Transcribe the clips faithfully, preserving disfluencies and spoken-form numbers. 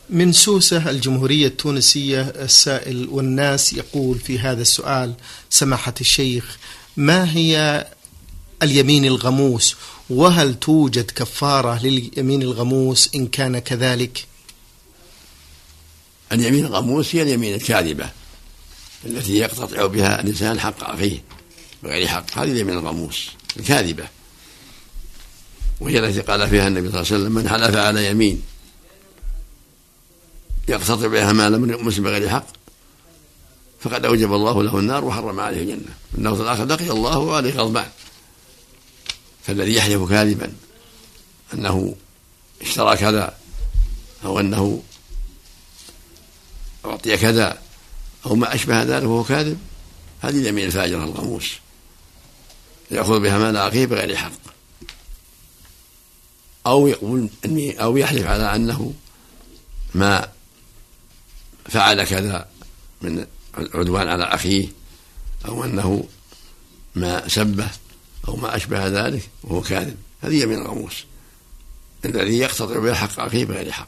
من سوسة الجمهورية التونسية السائل والناس يقول في هذا السؤال: سماحة الشيخ، ما هي اليمين الغموس، وهل توجد كفارة لليمين الغموس إن كان كذلك؟ اليمين الغموس هي اليمين الكاذبة التي يقتطع بها الإنسان حق أخيه بغير حق، هذه اليمين الغموس الكاذبة، وهي التي قال فيها النبي صلى الله عليه وسلم: من حلف على يمين يقتطع بها مال مسلم بغير حق فقد أوجب الله له النار وحرم عليه الجنة. النفس الآخر لقي الله وعليه غضبان. فالذي يحلف كاذبا أنه اشترى كذا أو أنه أعطي كذا أو ما أشبه ذلك وهو كاذب، هذه اليمين الفاجرة الغموس يأخذ بها مال أخيه بغير حق، أو يقول أني أو يحلف على أنه ما فعل كذا من عدوان على أخيه أو أنه ما سبه أو ما أشبه ذلك وهو كاذب، هذه يمين الغموس الذي يقتطع بها حق أخيه بغير حق.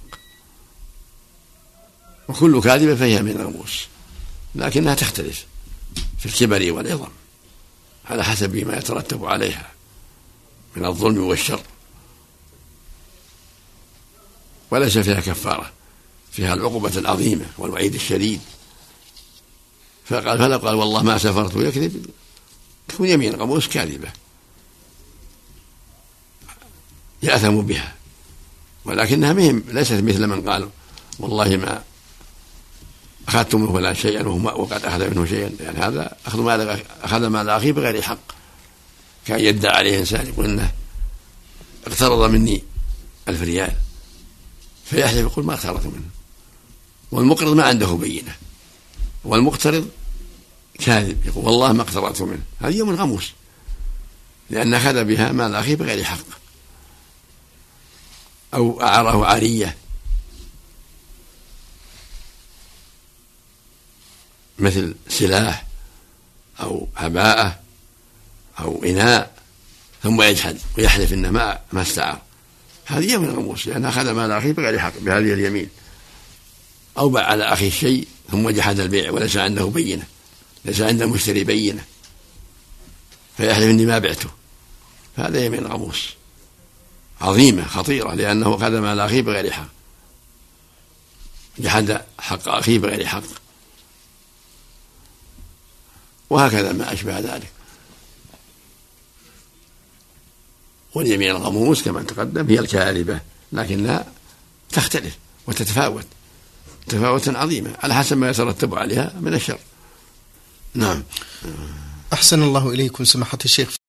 وكل كاذبة فهي يمين غموس، لكنها تختلف في الكبر والعظم على حسب ما يترتب عليها من الظلم والشر، وليس فيها كفارة، فيها العقوبة العظيمة والوعيد الشديد. فقال فلو قال والله ما سفرت ويكذب تكون يمين غموس كاذبة يأثم بها، ولكنها مهم ليست مثل من قال والله ما أخذت منه فلان شيئا وقد أخذ منه شيئا، يعني هذا أخذ مال أخذ مال أخيه بغير حق. كان يدعي عليه إنسان يقول إنه اقترض مني ألف ريال فيحلف يقول ما اقترضت منه، والمقرض ما عنده بينة، والمقترض كاذب يقول والله ما اقترضت منه، هذه يوم غموس لأن أخذ بها مال أخيه بغير حق، أو أعاره عارية مثل سلاح أو عباءة أو إناء ثم يجحد ويحلف إنه ما ما استعار، هذه يمين غموس لأن أخذ مال أخيه بغير حق بهذه اليمين. أو باع على أخيه شيء ثم جحد البيع وليس عنده بينة، ليس عنده مشتري بينة فيحلف إني ما بعته، فهذا يمين غموس عظيمة خطيرة لأنه أخذ مال أخيه بغير حق، جحد حق أخيه بغير حق، وهكذا ما أشبه ذلك. واليمين الغموس كما تقدم هي الكاذبة لكنها تختلف وتتفاوت تفاوتا عظيمة على حسب ما يترتب عليها من الشر. نعم. أحسن الله إليكم سماحة الشيخ.